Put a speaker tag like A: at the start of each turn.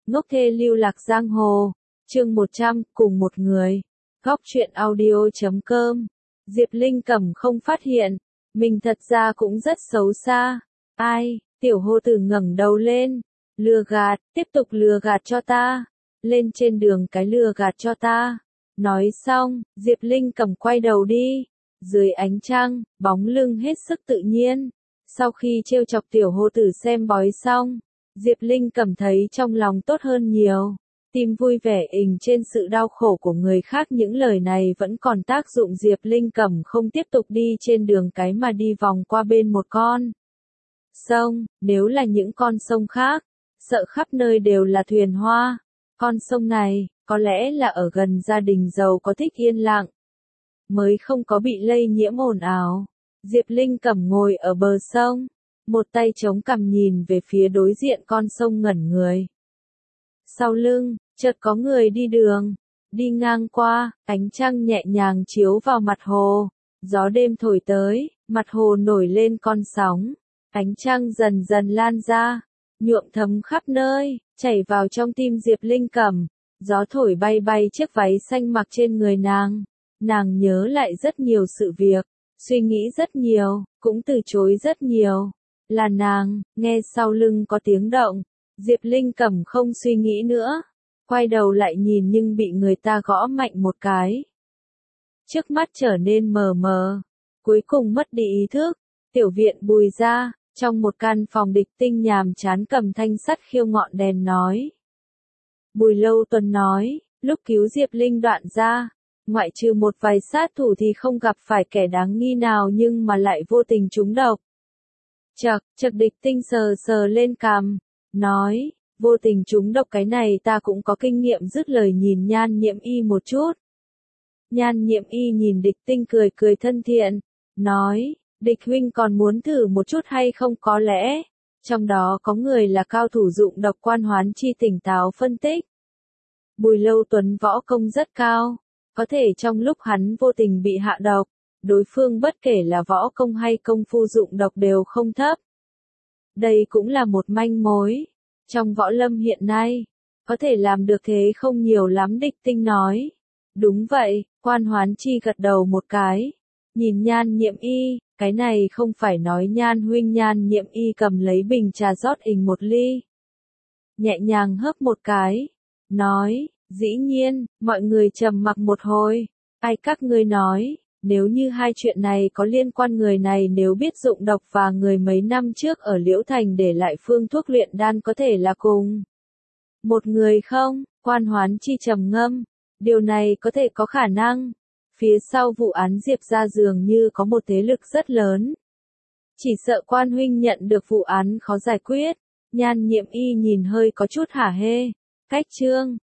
A: Ngốc thê lưu lạc giang hồ, chương 100, cùng một người. Góc truyện audio.com. Diệp Linh Cẩm không phát hiện, mình thật ra cũng rất xấu xa. Ai, tiểu hô tử ngẩng đầu lên, lừa gạt, tiếp tục lừa gạt cho ta. Lên trên đường cái lừa gạt cho ta. Nói xong, Diệp Linh Cẩm quay đầu đi. Dưới ánh trăng, bóng lưng hết sức tự nhiên. Sau khi trêu chọc tiểu hô tử xem bói xong, Diệp Linh cảm thấy trong lòng tốt hơn nhiều. Tim vui vẻ ình trên sự đau khổ của người khác, những lời này vẫn còn tác dụng. Diệp Linh Cẩm không tiếp tục đi trên đường cái mà đi vòng qua bên một con sông. Nếu là những con sông khác, sợ khắp nơi đều là thuyền hoa. Con sông này, có lẽ là ở gần gia đình giàu có thích yên lặng, mới không có bị lây nhiễm ồn ào. Diệp Linh Cẩm ngồi ở bờ sông, một tay chống cằm nhìn về phía đối diện con sông ngẩn người. Sau lưng, chợt có người đi đường, đi ngang qua, ánh trăng nhẹ nhàng chiếu vào mặt hồ. Gió đêm thổi tới, mặt hồ nổi lên con sóng. Ánh trăng dần dần lan ra, nhuộm thấm khắp nơi, chảy vào trong tim Diệp Linh Cẩm. Gió thổi bay bay chiếc váy xanh mặc trên người nàng. Nàng nhớ lại rất nhiều sự việc, suy nghĩ rất nhiều, cũng từ chối rất nhiều. Là nàng, nghe sau lưng có tiếng động, Diệp Linh Cẩm không suy nghĩ nữa, quay đầu lại nhìn nhưng bị người ta gõ mạnh một cái. Trước mắt trở nên mờ mờ, cuối cùng mất đi ý thức. Tiểu viện Bùi gia, trong một căn phòng địch tinh nhàm chán cầm thanh sắt khiêu ngọn đèn nói. Bùi Lâu Tuần nói, lúc cứu Diệp Linh Đoạn ra, ngoại trừ một vài sát thủ thì không gặp phải kẻ đáng nghi nào, nhưng mà lại vô tình trúng độc. Chật địch tinh sờ sờ lên cằm, nói, vô tình trúng độc cái này ta cũng có kinh nghiệm. Dứt lời nhìn Nhan Nhiễm Y một chút. Nhan Nhiễm Y nhìn địch tinh cười cười thân thiện, nói, địch huynh còn muốn thử một chút hay không? Có lẽ, trong đó có người là cao thủ dụng độc. Quan Hoán Chi tỉnh táo phân tích. Bùi Lâu Tuấn võ công rất cao, có thể trong lúc hắn vô tình bị hạ độc, đối phương bất kể là võ công hay công phu dụng độc đều không thấp. Đây cũng là một manh mối. Trong võ lâm hiện nay, có thể làm được thế không nhiều lắm. Địch tinh nói. Đúng vậy, Quan Hoán Chi gật đầu một cái. Nhìn Nhan Nhiễm Y, cái này không phải nói Nhan huynh. Nhan Nhiễm Y cầm lấy bình trà rót ình một ly. Nhẹ nhàng hớp một cái. Nói, dĩ nhiên. Mọi người trầm mặc một hồi. Ai các ngươi nói, nếu như hai chuyện này có liên quan, người này nếu biết dụng độc và người mấy năm trước ở Liễu Thành để lại phương thuốc luyện đan có thể là cùng một người không? Quan Hoán Chi trầm ngâm, điều này có thể có khả năng. Phía sau vụ án Diệp gia dường như có một thế lực rất lớn. Chỉ sợ Quan huynh nhận được vụ án khó giải quyết. Nhan Nhiễm Y nhìn hơi có chút hả hê. Cách chương